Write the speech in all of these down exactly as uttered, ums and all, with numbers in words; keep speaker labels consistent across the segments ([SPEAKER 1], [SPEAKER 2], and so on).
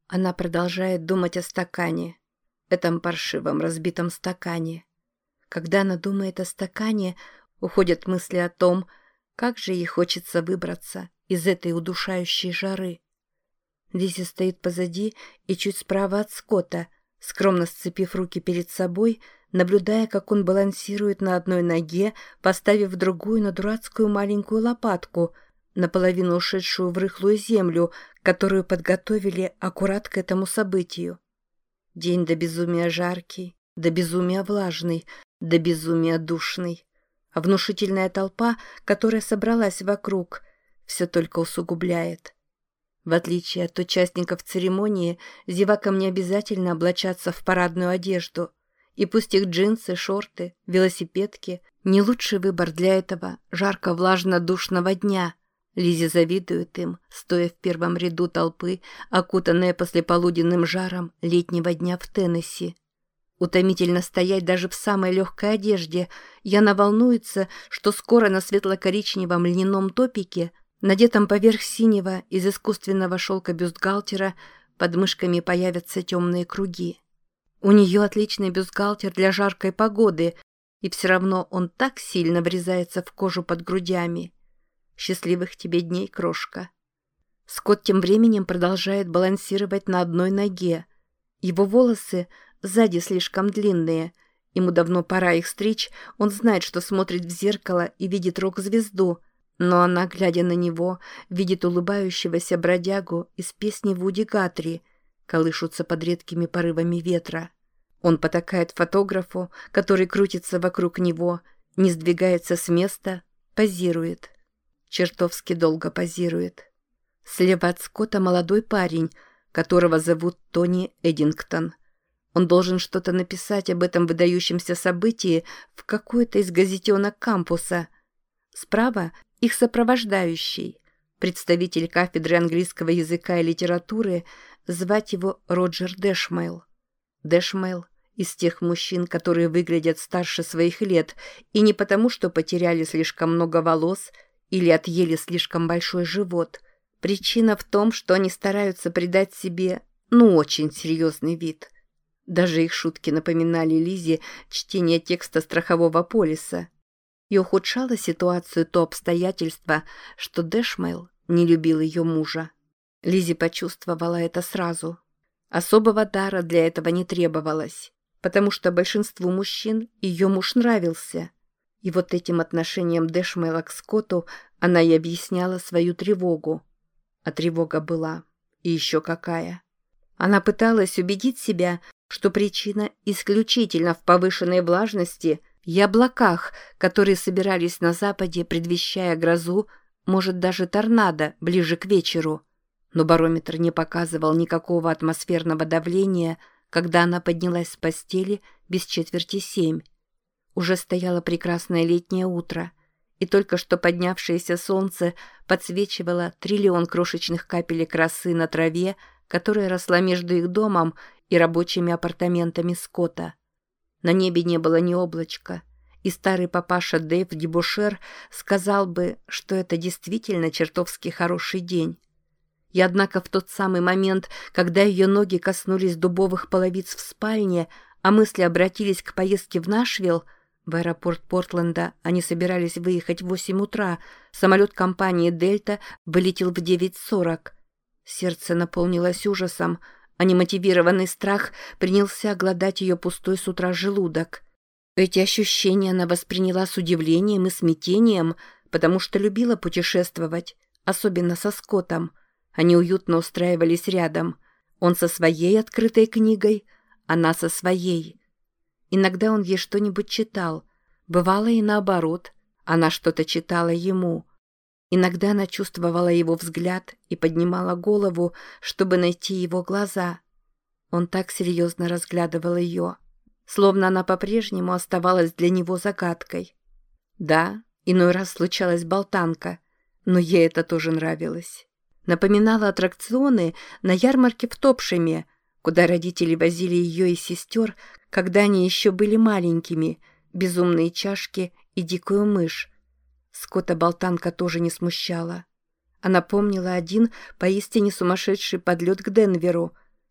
[SPEAKER 1] Она продолжает думать о стакане, этом паршивом разбитом стакане. Когда она думает о стакане, уходят мысли о том, как же ей хочется выбраться из этой удушающей жары. Лиззи стоит позади и чуть справа от Скотта, скромно сцепив руки перед собой, наблюдая, как он балансирует на одной ноге, поставив другую на дурацкую маленькую лопатку, наполовину ушедшую в рыхлую землю, которую подготовили аккурат к этому событию. День до безумия жаркий, до безумия влажный, до безумия душный. А внушительная толпа, которая собралась вокруг, все только усугубляет. В отличие от участников церемонии, зевакам не обязательно облачаться в парадную одежду. И пусть их джинсы, шорты, велосипедки – не лучший выбор для этого жарко-влажно-душного дня. Лиззи завидует им, стоя в первом ряду толпы, окутанная послеполуденным жаром летнего дня в Теннесси. Утомительно стоять даже в самой легкой одежде, и она волнуется, что скоро на светло-коричневом льняном топике, надетом поверх синего из искусственного шелка бюстгальтера, под мышками появятся темные круги. У нее отличный бюстгальтер для жаркой погоды, и все равно он так сильно врезается в кожу под грудями. Счастливых тебе дней, крошка. Скотт тем временем продолжает балансировать на одной ноге. Его волосы сзади слишком длинные. Ему давно пора их стричь, он знает, что смотрит в зеркало и видит рок-звезду, но она, глядя на него, видит улыбающегося бродягу из песни Вуди Гатри, колышутся под редкими порывами ветра. Он потакает фотографу, который крутится вокруг него, не сдвигается с места, позирует. Чертовски долго позирует. Слева от Скотта молодой парень, которого зовут Тони Эдингтон. Он должен что-то написать об этом выдающемся событии в какой-то из газетенок кампуса. Справа их сопровождающий, представитель кафедры английского языка и литературы, звать его Роджер Дэшмейл. Дэшмейл из тех мужчин, которые выглядят старше своих лет, и не потому, что потеряли слишком много волос или отъели слишком большой живот. Причина в том, что они стараются придать себе, ну, очень серьезный вид. Даже их шутки напоминали Лиззи чтение текста страхового полиса. И ухудшало ситуацию то обстоятельство, что Дэшмейл не любил ее мужа. Лиззи почувствовала это сразу. Особого дара для этого не требовалось, потому что большинству мужчин ее муж нравился. И вот этим отношением Дэшмейла к Скотту она и объясняла свою тревогу. А тревога была. И еще какая. Она пыталась убедить себя, что причина исключительно в повышенной влажности и облаках, которые собирались на западе, предвещая грозу, может, даже торнадо ближе к вечеру. Но барометр не показывал никакого атмосферного давления, когда она поднялась с постели без четверти семь. Уже стояло прекрасное летнее утро, и только что поднявшееся солнце подсвечивало триллион крошечных капелек росы на траве, которая росла между их домом и рабочими апартаментами Скотта. На небе не было ни облачка, и старый папаша Дэйв Дебошер сказал бы, что это действительно чертовски хороший день. И однако в тот самый момент, когда ее ноги коснулись дубовых половиц в спальне, а мысли обратились к поездке в Нашвилл, в аэропорт Портленда они собирались выехать в восемь утра, самолет компании «Дельта» вылетел в девять сорок. Сердце наполнилось ужасом, а немотивированный страх принялся глодать ее пустой с утра желудок. Эти ощущения она восприняла с удивлением и смятением, потому что любила путешествовать, особенно со Скоттом. Они уютно устраивались рядом. Он со своей открытой книгой, она со своей. Иногда он ей что-нибудь читал. Бывало и наоборот. Она что-то читала ему. Иногда она чувствовала его взгляд и поднимала голову, чтобы найти его глаза. Он так серьезно разглядывал ее, словно она по-прежнему оставалась для него загадкой. Да, иной раз случалась болтанка, но ей это тоже нравилось. Напоминала аттракционы на ярмарке в Топшеме, куда родители возили ее и сестер, когда они еще были маленькими, безумные чашки и дикую мышь. Скотта болтанка тоже не смущала. Она помнила один поистине сумасшедший подлет к Денверу,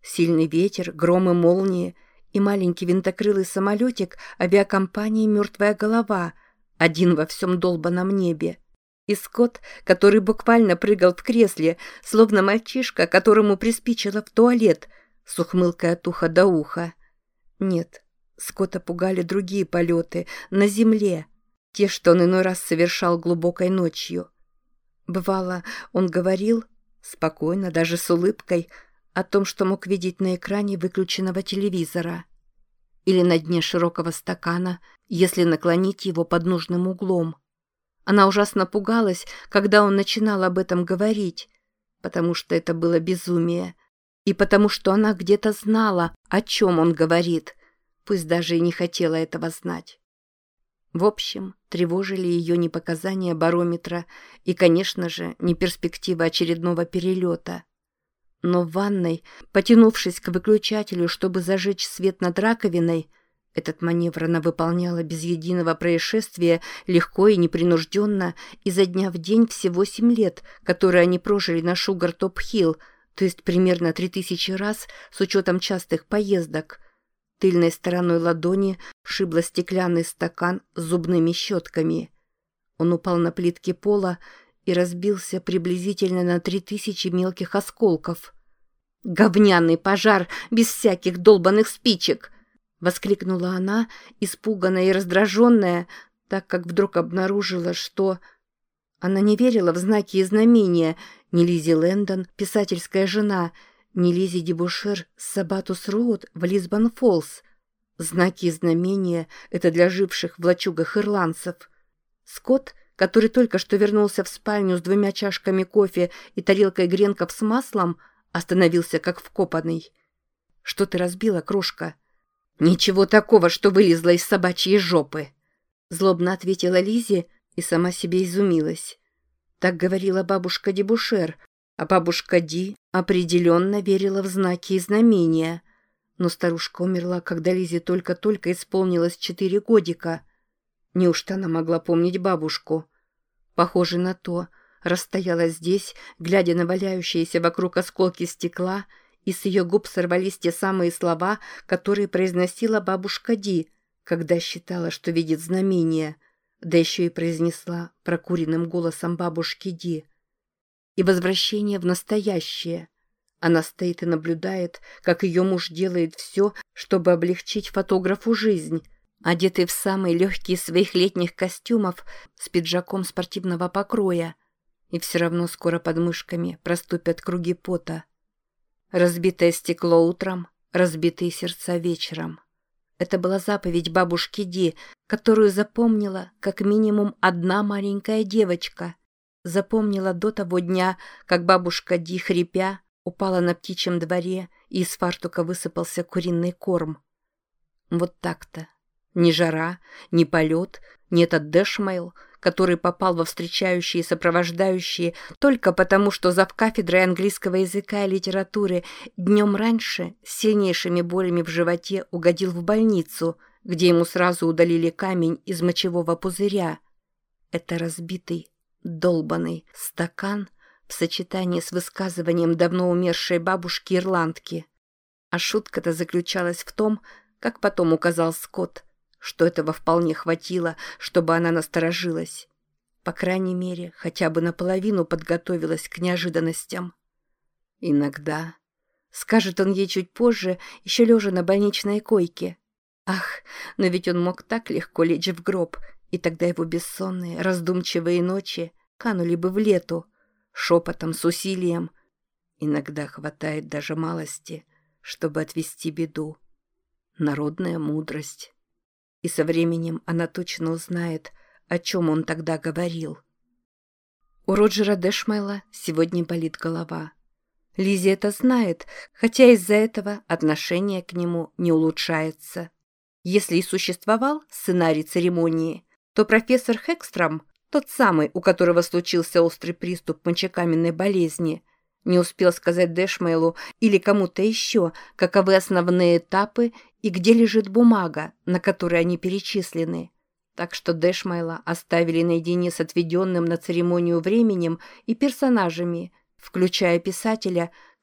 [SPEAKER 1] Сильный ветер, гром и молнии и маленький винтокрылый самолетик авиакомпании «Мертвая голова», один во всем долбаном небе. И Скотт, который буквально прыгал в кресле, словно мальчишка, которому приспичило в туалет, с ухмылкой от уха до уха. Нет, Скотта пугали другие полеты, на земле, те, что он иной раз совершал глубокой ночью. Бывало, он говорил, спокойно, даже с улыбкой, о том, что мог видеть на экране выключенного телевизора. Или на дне широкого стакана, если наклонить его под нужным углом. Она ужасно пугалась, когда он начинал об этом говорить, потому что это было безумие, и потому что она где-то знала, о чем он говорит, пусть даже и не хотела этого знать. В общем, тревожили ее не показания барометра и, конечно же, не перспектива очередного перелета. Но в ванной, потянувшись к выключателю, чтобы зажечь свет над раковиной, этот маневр она выполняла без единого происшествия, легко и непринужденно, изо дня в день все восемь лет, которые они прожили на Шугар-Топ-Хилл, то есть примерно три тысячи раз с учетом частых поездок. Тыльной стороной ладони шибла стеклянный стакан с зубными щетками. Он упал на плитки пола и разбился приблизительно на три тысячи мелких осколков. «Говняный пожар без всяких долбаных спичек!» — воскликнула она, испуганная и раздраженная, так как вдруг обнаружила, что... Она не верила в знаки и знамения, ни Лиззи Лэндон, писательская жена, ни Лиззи Дебушер с Сабатус-Роуд в Лисбон-Фоллс. Знаки и знамения — это для живших в лачугах ирландцев. Скотт, который только что вернулся в спальню с двумя чашками кофе и тарелкой гренков с маслом, остановился как вкопанный. «Что ты разбила, крошка?» «Ничего такого, что вылезло из собачьей жопы», — злобно ответила Лиззи и сама себе изумилась. Так говорила бабушка Дебушер, а бабушка Ди определенно верила в знаки и знамения. Но старушка умерла, когда Лизе только-только исполнилось четыре годика. Неужто она могла помнить бабушку? Похоже на то, расстояла здесь, глядя на валяющиеся вокруг осколки стекла, и с ее губ сорвались те самые слова, которые произносила бабушка Ди, когда считала, что видит знамения, да еще и произнесла прокуренным голосом бабушки Ди. И возвращение в настоящее. Она стоит и наблюдает, как ее муж делает все, чтобы облегчить фотографу жизнь, одетый в самые легкие своих летних костюмов с пиджаком спортивного покроя, и все равно скоро под мышками проступят круги пота. Разбитое стекло утром, разбитые сердца вечером. Это была заповедь бабушки Ди, которую запомнила как минимум одна маленькая девочка. Запомнила до того дня, как бабушка Ди, хрипя, упала на птичьем дворе, и из фартука высыпался куриный корм. Вот так-то. Ни жара, ни полет, ни этот дэшмейл, который попал во встречающие и сопровождающие только потому, что завкафедрой английского языка и литературы днем раньше с сильнейшими болями в животе угодил в больницу, где ему сразу удалили камень из мочевого пузыря. Это разбитый, долбанный стакан в сочетании с высказыванием давно умершей бабушки-ирландки. А шутка-то заключалась в том, как потом указал Скотт, что этого вполне хватило, чтобы она насторожилась. По крайней мере, хотя бы наполовину подготовилась к неожиданностям. Иногда, скажет он ей чуть позже, еще лежа на больничной койке. Ах, но ведь он мог так легко лечь в гроб, и тогда его бессонные, раздумчивые ночи канули бы в лету, шепотом, с усилием. Иногда хватает даже малости, чтобы отвести беду. Народная мудрость. И со временем она точно узнает, о чем он тогда говорил. У Роджера Дэшмейла сегодня болит голова. Лиззи это знает, хотя из-за этого отношение к нему не улучшается. Если и существовал сценарий церемонии, то профессор Хэкстром, тот самый, у которого случился острый приступ мочекаменной болезни, не успел сказать Дэшмейлу или кому-то еще, каковы основные этапы и где лежит бумага, на которой они перечислены. Так что Дэшмейла оставили наедине с отведенным на церемонию временем и персонажами, включая писателя,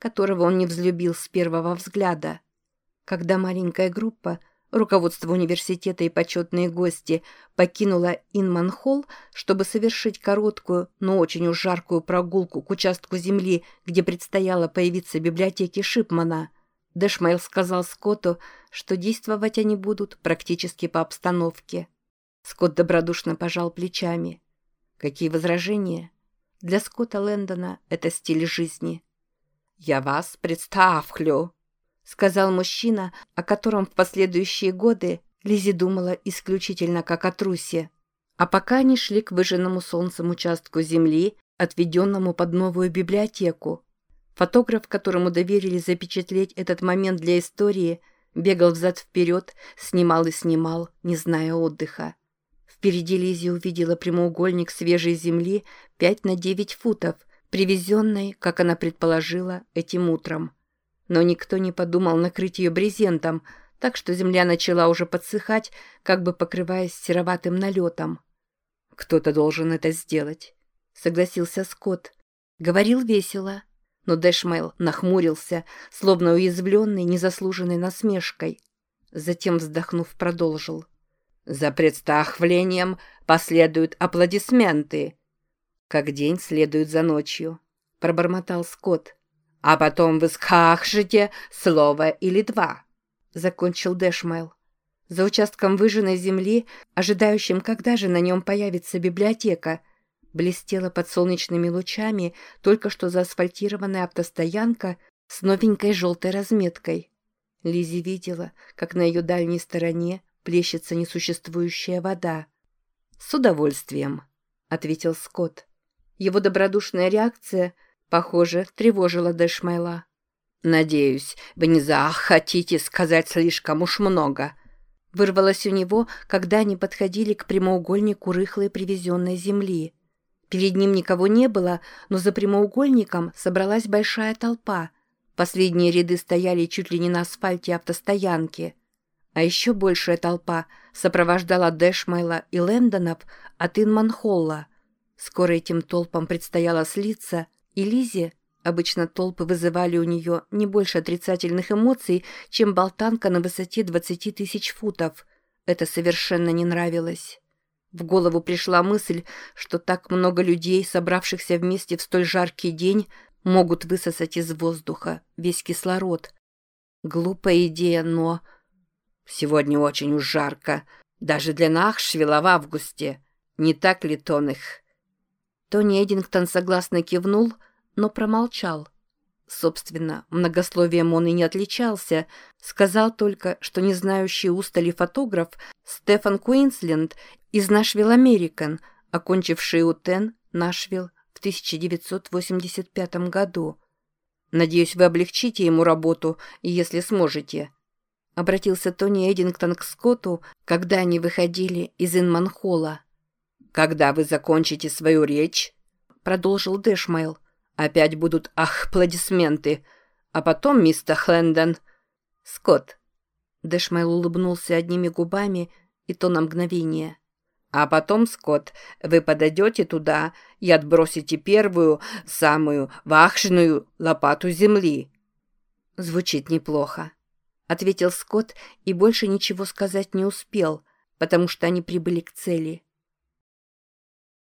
[SPEAKER 1] которого он не взлюбил с первого взгляда. Когда маленькая группа, руководство университета и почетные гости, покинула Инман-холл, чтобы совершить короткую, но очень уж жаркую прогулку к участку земли, где предстояло появиться библиотеке Шипмана, Дэшмейл сказал Скотту, что действовать они будут практически по обстановке. Скотт добродушно пожал плечами. Какие возражения? Для Скотта Лэндона это стиль жизни. «Я вас представлю», — сказал мужчина, о котором в последующие годы Лиззи думала исключительно как о трусе. А пока они шли к выжженному солнцем участку земли, отведенному под новую библиотеку, фотограф, которому доверили запечатлеть этот момент для истории, бегал взад-вперед, снимал и снимал, не зная отдыха. Впереди Лиззи увидела прямоугольник свежей земли пять на девять футов, привезенной, как она предположила, этим утром. Но никто не подумал накрыть ее брезентом, так что земля начала уже подсыхать, как бы покрываясь сероватым налетом. «Кто-то должен это сделать», — согласился Скотт. Говорил весело, но Дэшмейл нахмурился, словно уязвленный незаслуженной насмешкой. Затем, вздохнув, продолжил. «За представлением последуют аплодисменты, как день следует за ночью», — пробормотал Скотт. «А потом вы скажете слово или два», — закончил Дэшмейл. За участком выжженной земли, ожидающим, когда же на нем появится библиотека, блестела под солнечными лучами только что заасфальтированная автостоянка с новенькой желтой разметкой. Лиззи видела, как на ее дальней стороне плещется несуществующая вода. «С удовольствием», — ответил Скотт. Его добродушная реакция, похоже, тревожила Дэшмейла. «Надеюсь, вы не захотите сказать слишком уж много», — вырвалось у него, когда они подходили к прямоугольнику рыхлой привезенной земли. Перед ним никого не было, но за прямоугольником собралась большая толпа. Последние ряды стояли чуть ли не на асфальте автостоянки. А еще большая толпа сопровождала Дэшмейла и Лэндонов от Инман-холла. Скоро этим толпам предстояло слиться, и Лиззи, обычно толпы вызывали у нее не больше отрицательных эмоций, чем болтанка на высоте двадцати тысяч футов. Это совершенно не нравилось. В голову пришла мысль, что так много людей, собравшихся вместе в столь жаркий день, могут высосать из воздуха весь кислород. Глупая идея, но... «Сегодня очень уж жарко, даже для Нахшвилла в августе. Не так ли, Тонних?» Тони Эдингтон согласно кивнул, но промолчал. Собственно, многословием он и не отличался, сказал только, что не знающий устали фотограф Стефан Куинсленд из Нашвилл Американ, окончивший УТЭН Нашвилл в тысяча девятьсот восемьдесят пятом году. «Надеюсь, вы облегчите ему работу, если сможете», — обратился Тони Эдингтон к Скотту, когда они выходили из Инман-холла. «Когда вы закончите свою речь, — продолжил Дэшмейл, — опять будут аплодисменты, а потом, мистер Лэндон...» «Скотт», — Дэшмейл улыбнулся одними губами, и то на мгновение. «А потом, Скотт, вы подойдете туда и отбросите первую, самую важную лопату земли». «Звучит неплохо», — ответил Скотт и больше ничего сказать не успел, потому что они прибыли к цели.